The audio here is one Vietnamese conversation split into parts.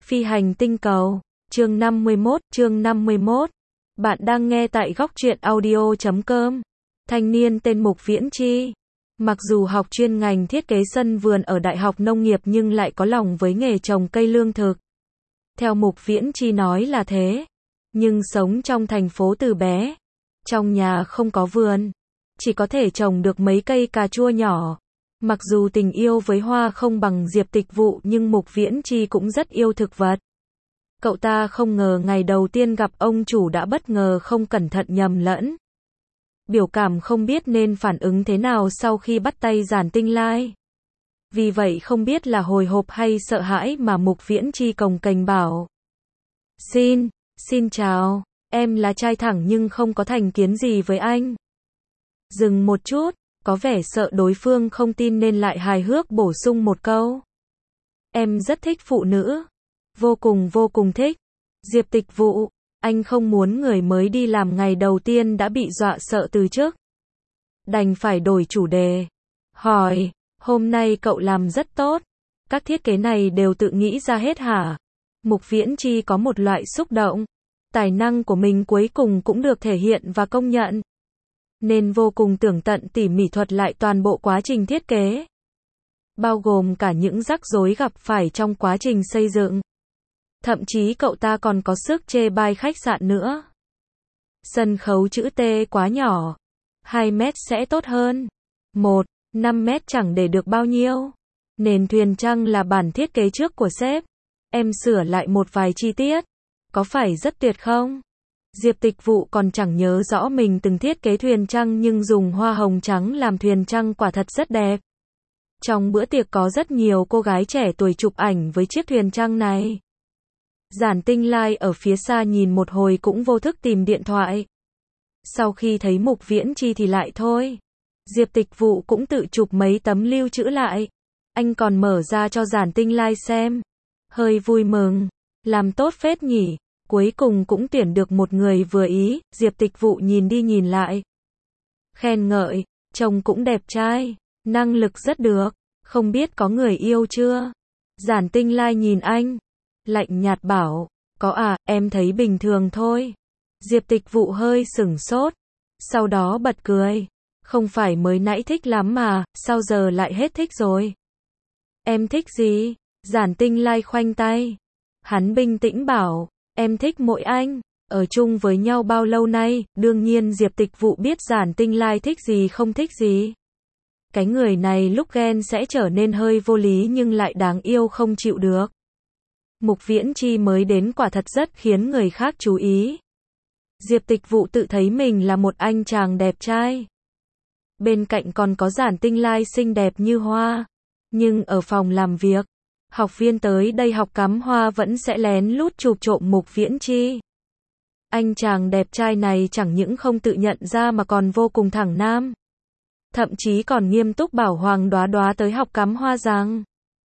Phi hành tinh cầu, chương 51. Bạn đang nghe tại góc truyện audio.com. Thanh niên tên Mục Viễn Chi. Mặc dù học chuyên ngành thiết kế sân vườn ở Đại học Nông nghiệp nhưng lại có lòng với nghề trồng cây lương thực. Theo Mục Viễn Chi nói là thế. Nhưng sống trong thành phố từ bé. Trong nhà không có vườn. Chỉ có thể trồng được mấy cây cà chua nhỏ. Mặc dù tình yêu với hoa không bằng Diệp Tịch Vụ nhưng Mục Viễn Chi cũng rất yêu thực vật. Cậu ta không ngờ ngày đầu tiên gặp ông chủ đã bất ngờ không cẩn thận nhầm lẫn. Biểu cảm không biết nên phản ứng thế nào sau khi bắt tay Giản Tinh Lai. Vì vậy không biết là hồi hộp hay sợ hãi mà Mục Viễn Chi cồng kềnh bảo. Xin chào, em là trai thẳng nhưng không có thành kiến gì với anh. Dừng một chút, có vẻ sợ đối phương không tin nên lại hài hước bổ sung một câu. Em rất thích phụ nữ. Vô cùng thích. Diệp Tịch Vụ, anh không muốn người mới đi làm ngày đầu tiên đã bị dọa sợ từ trước. Đành phải đổi chủ đề. Hỏi, hôm nay cậu làm rất tốt. Các thiết kế này đều tự nghĩ ra hết hả? Mục Viễn Chi có một loại xúc động. Tài năng của mình cuối cùng cũng được thể hiện và công nhận. Nên vô cùng tường tận tỉ mỉ thuật lại toàn bộ quá trình thiết kế. Bao gồm cả những rắc rối gặp phải trong quá trình xây dựng. Thậm chí cậu ta còn có sức chê bai khách sạn nữa. Sân khấu chữ T quá nhỏ. 2 mét sẽ tốt hơn. 5 mét chẳng để được bao nhiêu. Nền thuyền trăng là bản thiết kế trước của sếp. Em sửa lại một vài chi tiết. Có phải rất tuyệt không? Diệp Tịch Vụ còn chẳng nhớ rõ mình từng thiết kế thuyền trăng nhưng dùng hoa hồng trắng làm thuyền trăng quả thật rất đẹp. Trong bữa tiệc có rất nhiều cô gái trẻ tuổi chụp ảnh với chiếc thuyền trăng này. Giản Tinh Lai ở phía xa nhìn một hồi cũng vô thức tìm điện thoại. Sau khi thấy Mục Viễn Chi thì lại thôi. Diệp Tịch Vụ cũng tự chụp mấy tấm lưu trữ lại. Anh còn mở ra cho Giản Tinh Lai xem. Hơi vui mừng. Làm tốt phết nhỉ. Cuối cùng cũng tuyển được một người vừa ý. Diệp Tịch Vụ nhìn đi nhìn lại. Khen ngợi. Trông cũng đẹp trai. Năng lực rất được. Không biết có người yêu chưa? Giản Tinh Lai nhìn anh. Lạnh nhạt bảo. Có à, em thấy bình thường thôi. Diệp Tịch Vụ hơi sửng sốt. Sau đó bật cười. Không phải mới nãy thích lắm mà, sao giờ lại hết thích rồi? Em thích gì? Giản Tinh Lai khoanh tay. Hắn bình tĩnh bảo. Em thích mỗi anh. Ở chung với nhau bao lâu nay, đương nhiên Diệp Tịch Vụ biết Giản Tinh Lai thích gì không thích gì. Cái người này lúc ghen sẽ trở nên hơi vô lý nhưng lại đáng yêu không chịu được. Mục Viễn Chi mới đến quả thật rất khiến người khác chú ý. Diệp Tịch Vụ tự thấy mình là một anh chàng đẹp trai. Bên cạnh còn có Giản Tinh Lai xinh đẹp như hoa. Nhưng ở phòng làm việc, học viên tới đây học cắm hoa vẫn sẽ lén lút chụp trộm Mục Viễn Chi. Anh chàng đẹp trai này chẳng những không tự nhận ra mà còn vô cùng thẳng nam. Thậm chí còn nghiêm túc bảo Hoàng Đoá Đoá tới học cắm hoa rằng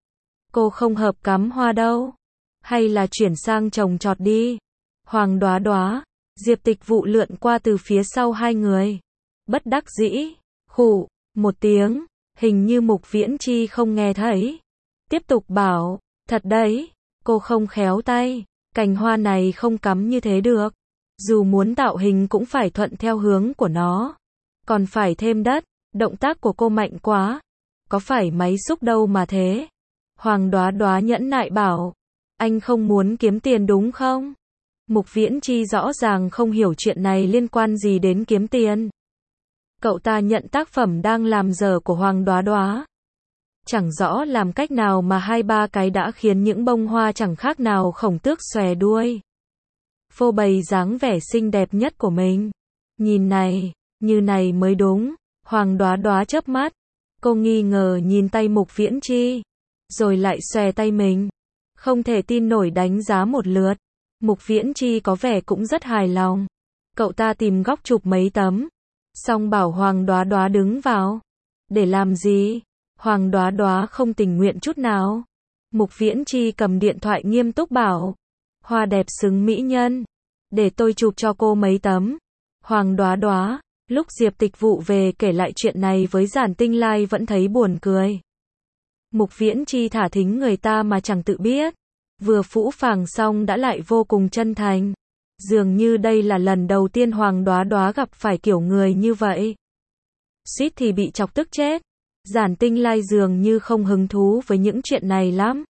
cô không hợp cắm hoa đâu. Hay là chuyển sang trồng trọt đi. Hoàng Đoá Đoá. Diệp Tịch Vụ lượn qua từ phía sau hai người. Bất đắc dĩ. Khụ. Một tiếng. Hình như Mục Viễn Chi không nghe thấy. Tiếp tục bảo. Thật đấy. Cô không khéo tay. Cành hoa này không cắm như thế được. Dù muốn tạo hình cũng phải thuận theo hướng của nó. Còn phải thêm đất. Động tác của cô mạnh quá. Có phải máy xúc đâu mà thế. Hoàng Đoá Đoá nhẫn nại bảo. Anh không muốn kiếm tiền đúng không? Mục Viễn Chi rõ ràng không hiểu chuyện này liên quan gì đến kiếm tiền. Cậu ta nhận tác phẩm đang làm dở của Hoàng Đoá Đoá. Chẳng rõ làm cách nào mà 2-3 cái đã khiến những bông hoa chẳng khác nào khổng tước xòe đuôi. Phô bày dáng vẻ xinh đẹp nhất của mình. Nhìn này, như này mới đúng. Hoàng Đoá Đoá chớp mắt. Cô nghi ngờ nhìn tay Mục Viễn Chi. Rồi lại xòe tay mình. Không thể tin nổi đánh giá một lượt. Mục Viễn Chi có vẻ cũng rất hài lòng. Cậu ta tìm góc chụp mấy tấm. Xong bảo Hoàng Đoá Đoá đứng vào. Để làm gì? Hoàng Đoá Đoá không tình nguyện chút nào. Mục Viễn Chi cầm điện thoại nghiêm túc bảo. Hoa đẹp xứng mỹ nhân. Để tôi chụp cho cô mấy tấm. Hoàng Đoá Đoá. Lúc Diệp Tịch Vụ về kể lại chuyện này với Giản Tinh Lai vẫn thấy buồn cười. Mục Viễn Chi thả thính người ta mà chẳng tự biết. Vừa phũ phàng xong đã lại vô cùng chân thành. Dường như đây là lần đầu tiên Hoàng Đoá Đoá gặp phải kiểu người như vậy. Suýt thì bị chọc tức chết. Giản Tinh Lai dường như không hứng thú với những chuyện này lắm.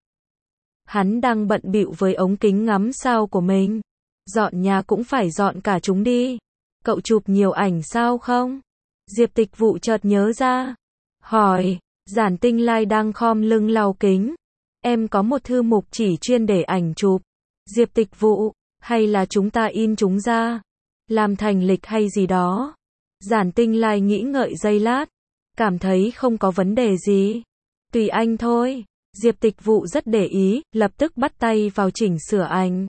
Hắn đang bận bịu với ống kính ngắm sao của mình. Dọn nhà cũng phải dọn cả chúng đi. Cậu chụp nhiều ảnh sao không? Diệp Tịch Vụ chợt nhớ ra. Hỏi, Giản Tinh Lai đang khom lưng lau kính. Em có một thư mục chỉ chuyên để ảnh chụp. Diệp Tịch Vụ, hay là chúng ta in chúng ra? Làm thành lịch hay gì đó? Giản Tinh Lai nghĩ ngợi giây lát. Cảm thấy không có vấn đề gì. Tùy anh thôi. Diệp Tịch Vụ rất để ý, lập tức bắt tay vào chỉnh sửa ảnh.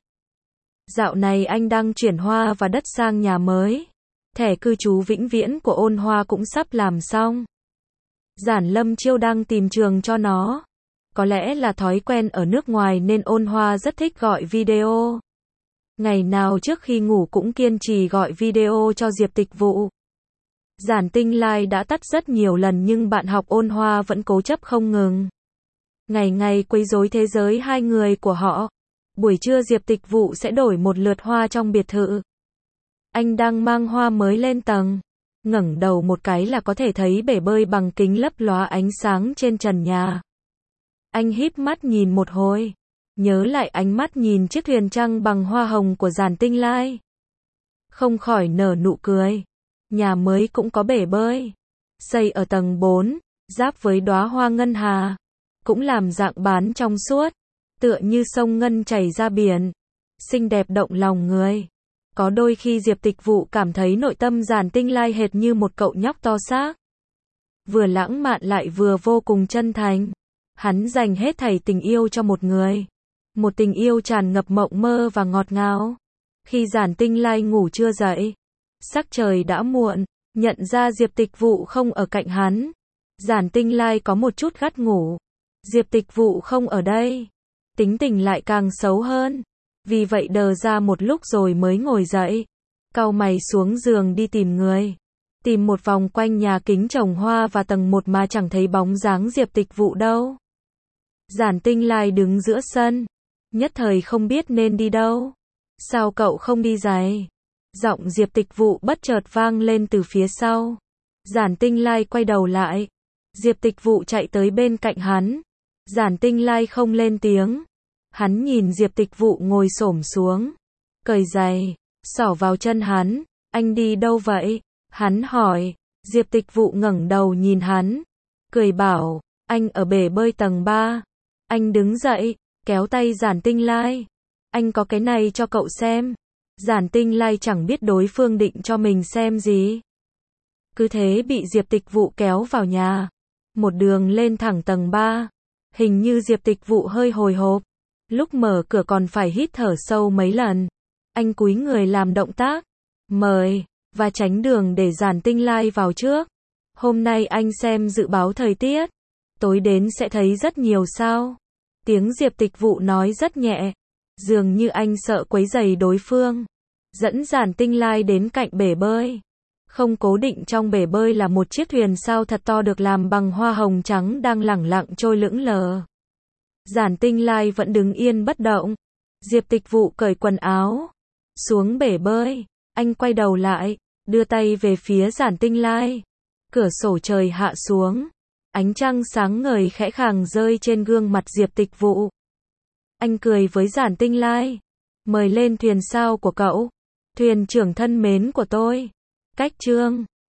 Dạo này anh đang chuyển hoa và đất sang nhà mới. Thẻ cư trú vĩnh viễn của Ôn Hoa cũng sắp làm xong. Giản Lâm Chiêu đang tìm trường cho nó. Có lẽ là thói quen ở nước ngoài nên Ôn Hoa rất thích gọi video. Ngày nào trước khi ngủ cũng kiên trì gọi video cho Diệp Tịch Vụ. Giản Tinh Lai đã tắt rất nhiều lần nhưng bạn học Ôn Hoa vẫn cố chấp không ngừng. Ngày ngày quấy rối thế giới hai người của họ. Buổi trưa Diệp Tịch Vụ sẽ đổi một lượt hoa trong biệt thự. Anh đang mang hoa mới lên tầng. Ngẩng đầu một cái là có thể thấy bể bơi bằng kính lấp lóa ánh sáng trên trần nhà. Anh híp mắt nhìn một hồi. Nhớ lại ánh mắt nhìn chiếc thuyền trăng bằng hoa hồng của Giản Tinh Lai. Không khỏi nở nụ cười. Nhà mới cũng có bể bơi. Xây ở tầng 4, giáp với đóa hoa ngân hà. Cũng làm dạng bán trong suốt. Tựa như sông ngân chảy ra biển. Xinh đẹp động lòng người. Có đôi khi Diệp Tịch Vụ cảm thấy nội tâm Giản Tinh Lai hệt như một cậu nhóc to xác. Vừa lãng mạn lại vừa vô cùng chân thành. Hắn dành hết thảy tình yêu cho một người. Một tình yêu tràn ngập mộng mơ và ngọt ngào. Khi Giản Tinh Lai ngủ chưa dậy, sắc trời đã muộn, nhận ra Diệp Tịch Vụ không ở cạnh hắn. Giản Tinh Lai có một chút gắt ngủ. Diệp Tịch Vụ không ở đây. Tính tình lại càng xấu hơn. Vì vậy đờ ra một lúc rồi mới ngồi dậy. Cau mày xuống giường đi tìm người. Tìm một vòng quanh nhà kính trồng hoa và tầng 1 mà chẳng thấy bóng dáng Diệp Tịch Vụ đâu. Giản Tinh Lai đứng giữa sân. Nhất thời không biết nên đi đâu. Sao cậu không đi giày? Giọng Diệp Tịch Vụ bất chợt vang lên từ phía sau. Giản Tinh Lai quay đầu lại. Diệp Tịch Vụ chạy tới bên cạnh hắn. Giản Tinh Lai không lên tiếng. Hắn nhìn Diệp Tịch Vụ ngồi xổm xuống. Cởi giày, xỏ vào chân hắn. Anh đi đâu vậy? Hắn hỏi. Diệp Tịch Vụ ngẩng đầu nhìn hắn. Cười bảo, anh ở bể bơi tầng 3. Anh đứng dậy, kéo tay Giản Tinh Lai. Anh có cái này cho cậu xem. Giản Tinh Lai chẳng biết đối phương định cho mình xem gì. Cứ thế bị Diệp Tịch Vụ kéo vào nhà. Một đường lên thẳng tầng 3. Hình như Diệp Tịch Vụ hơi hồi hộp. Lúc mở cửa còn phải hít thở sâu mấy lần. Anh cúi người làm động tác. Mời, và tránh đường để Giản Tinh Lai vào trước. Hôm nay anh xem dự báo thời tiết. Tối đến sẽ thấy rất nhiều sao. Tiếng Diệp Tịch Vụ nói rất nhẹ. Dường như anh sợ quấy rầy đối phương. Dẫn Giản Tinh Lai đến cạnh bể bơi. Không cố định trong bể bơi là một chiếc thuyền sao thật to được làm bằng hoa hồng trắng đang lẳng lặng trôi lững lờ. Giản Tinh Lai vẫn đứng yên bất động. Diệp Tịch Vụ cởi quần áo. Xuống bể bơi. Anh quay đầu lại. Đưa tay về phía Giản Tinh Lai. Cửa sổ trời hạ xuống. Ánh trăng sáng ngời khẽ khàng rơi trên gương mặt Diệp Tịch Vụ. Anh cười với Giản Tinh Lai. Mời lên thuyền sao của cậu. Thuyền trưởng thân mến của tôi. Cách chương